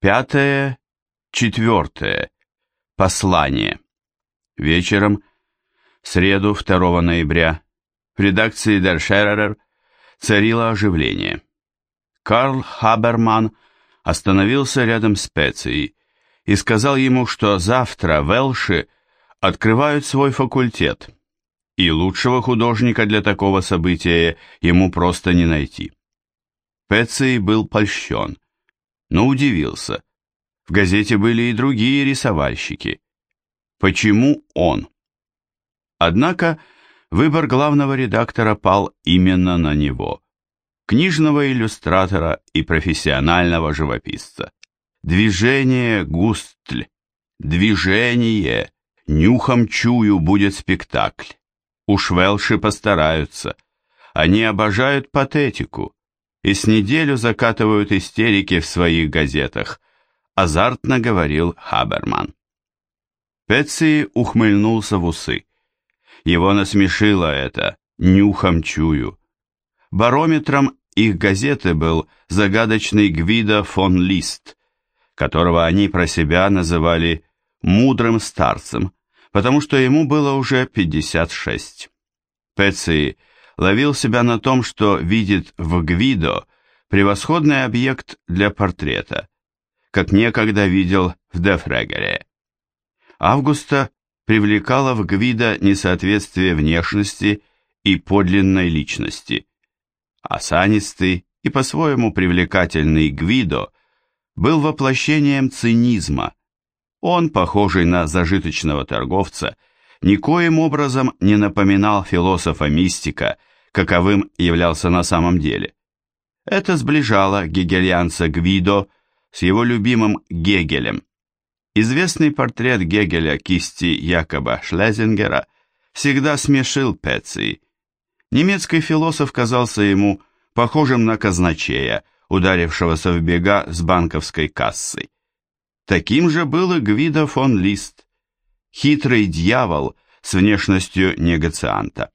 Пятое, четвертое. Послание. Вечером, в среду 2 ноября, в редакции Der Scherer царило оживление. Карл Хаберман остановился рядом с Пецией и сказал ему, что завтра Велши открывают свой факультет, и лучшего художника для такого события ему просто не найти. Пеций был польщен, но удивился. В газете были и другие рисовальщики. Почему он? Однако выбор главного редактора пал именно на него, книжного иллюстратора и профессионального живописца. Движение Густль, движение, нюхом чую будет спектакль. Уж Велши постараются. Они обожают патетику и с неделю закатывают истерики в своих газетах, азартно говорил Хаберман. Пеций ухмыльнулся в усы. Его насмешило это «нюхом чую». Барометром их газеты был загадочный Гвидо фон Лист, которого они про себя называли «мудрым старцем», потому что ему было уже 56. Пеций ловил себя на том, что видит в Гвидо превосходный объект для портрета, как некогда видел в Дефрегере. Августа привлекало в Гвидо несоответствие внешности и подлинной личности. Осанистый и по-своему привлекательный Гвидо был воплощением цинизма. Он, похожий на зажиточного торговца, никоим образом не напоминал философа-мистика, каковым являлся на самом деле. Это сближало гегельянца Гвидо с его любимым Гегелем. Известный портрет Гегеля кисти Якоба Шлезингера всегда смешил Пеций. Немецкий философ казался ему похожим на казначея, ударившегося в бега с банковской кассой. Таким же был и Гвидо фон Лист, хитрый дьявол с внешностью негацианта.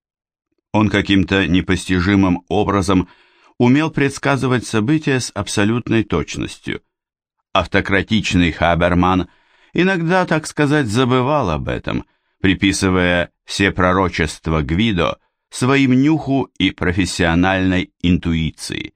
Он каким-то непостижимым образом умел предсказывать события с абсолютной точностью. Автократичный Хаберман иногда, так сказать, забывал об этом, приписывая все пророчества Гвидо своим нюху и профессиональной интуиции.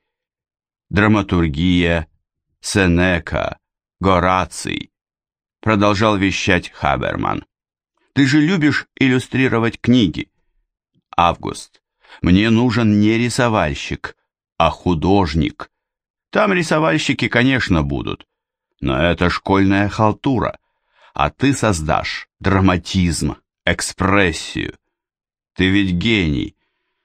Драматургия, Сенека, Гораций, продолжал вещать Хаберман. Ты же любишь иллюстрировать книги. Август. Мне нужен не рисовальщик, а художник. Там рисовальщики, конечно, будут, но это школьная халтура, а ты создашь драматизм, экспрессию. Ты ведь гений.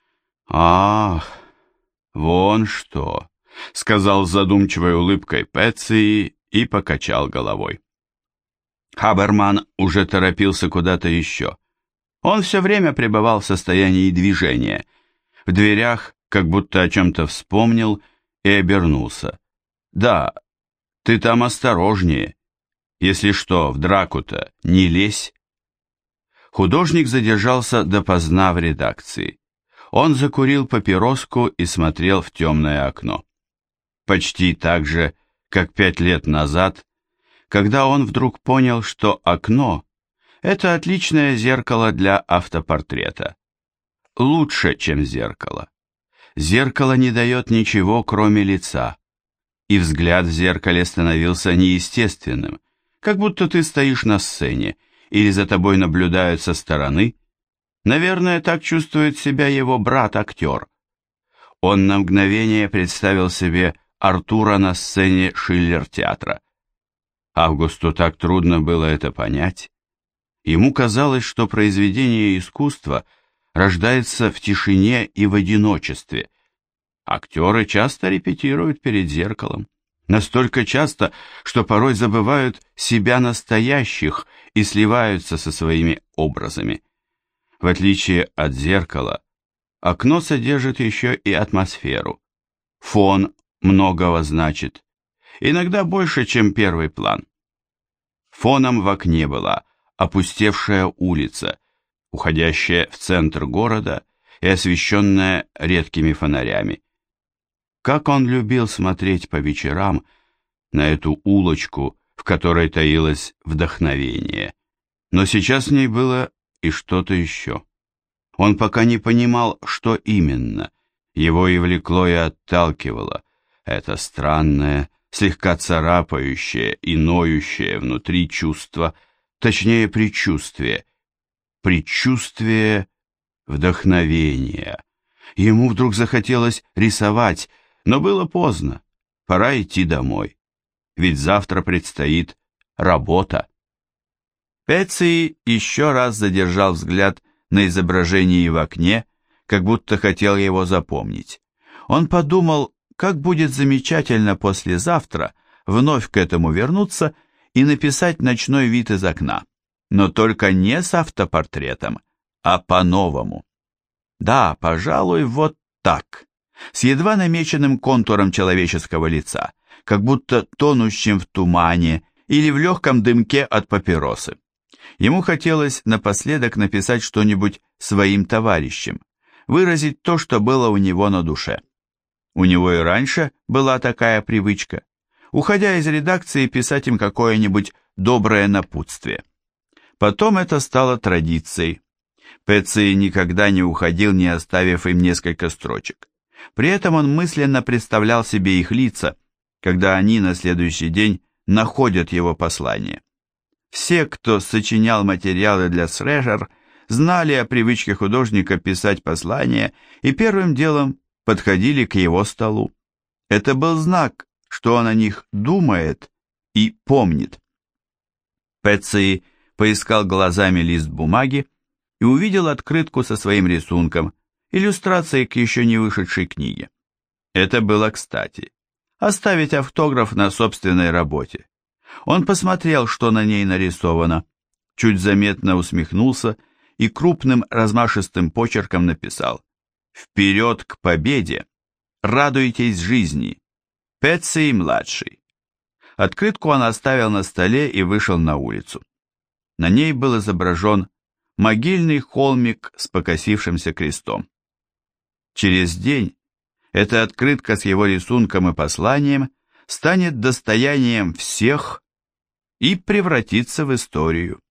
Ах, вон что, сказал с задумчивой улыбкой Пеций и покачал головой. Хаберман уже торопился куда-то еще. Он все время пребывал в состоянии движения. В дверях как будто о чем-то вспомнил и обернулся. «Да, ты там осторожнее. Если что, в драку-то не лезь». Художник задержался допоздна в редакции. Он закурил папироску и смотрел в темное окно. Почти так же, как 5 лет назад, когда он вдруг понял, что окно – это отличное зеркало для автопортрета. Лучше, чем зеркало. Зеркало не дает ничего, кроме лица, и взгляд в зеркале становился неестественным, как будто ты стоишь на сцене, или за тобой наблюдают со стороны. Наверное, так чувствует себя его брат-актер. Он на мгновение представил себе Артура на сцене Шиллер-театра. Августу так трудно было это понять. Ему казалось, что произведение искусства рождается в тишине и в одиночестве. Актеры часто репетируют перед зеркалом. Настолько часто, что порой забывают себя настоящих и сливаются со своими образами. В отличие от зеркала, окно содержит еще и атмосферу. Фон многого значит, иногда больше, чем первый план. Фоном в окне была опустевшая улица, уходящая в центр города и освещенная редкими фонарями. Как он любил смотреть по вечерам, на эту улочку, в которой таилось вдохновение. Но сейчас в ней было и что-то еще. Он пока не понимал, что именно. Его и влекло, и отталкивало. Это странное, слегка царапающее и ноющее внутри чувство, точнее предчувствие. Предчувствие вдохновения. Ему вдруг захотелось рисовать, но было поздно. Пора идти домой. Ведь завтра предстоит работа. Пеций еще раз задержал взгляд на изображении в окне, как будто хотел его запомнить. Он подумал, как будет замечательно послезавтра вновь к этому вернуться и написать ночной вид из окна, но только не с автопортретом, а по-новому. Да, пожалуй, вот так, с едва намеченным контуром человеческого лица, как будто тонущим в тумане или в легком дымке от папиросы. Ему хотелось напоследок написать что-нибудь своим товарищам, выразить то, что было у него на душе. У него и раньше была такая привычка, уходя из редакции, писать им какое-нибудь доброе напутствие. Потом это стало традицией. Пеций никогда не уходил, не оставив им несколько строчек. При этом он мысленно представлял себе их лица, когда они на следующий день находят его послание. Все, кто сочинял материалы для Срэшер, знали о привычке художника писать послания и первым делом подходили к его столу. Это был знак, что он о них думает и помнит. Пеций поискал глазами лист бумаги и увидел открытку со своим рисунком, иллюстрацией к еще не вышедшей книге. Это было кстати. Оставить автограф на собственной работе. Он посмотрел, что на ней нарисовано, чуть заметно усмехнулся и крупным размашистым почерком написал: «Вперед к победе! Радуйтесь жизни! Пеций-младший». Открытку он оставил на столе и вышел на улицу. На ней был изображен могильный холмик с покосившимся крестом. Через день эта открытка с его рисунком и посланием станет достоянием всех и превратится в историю.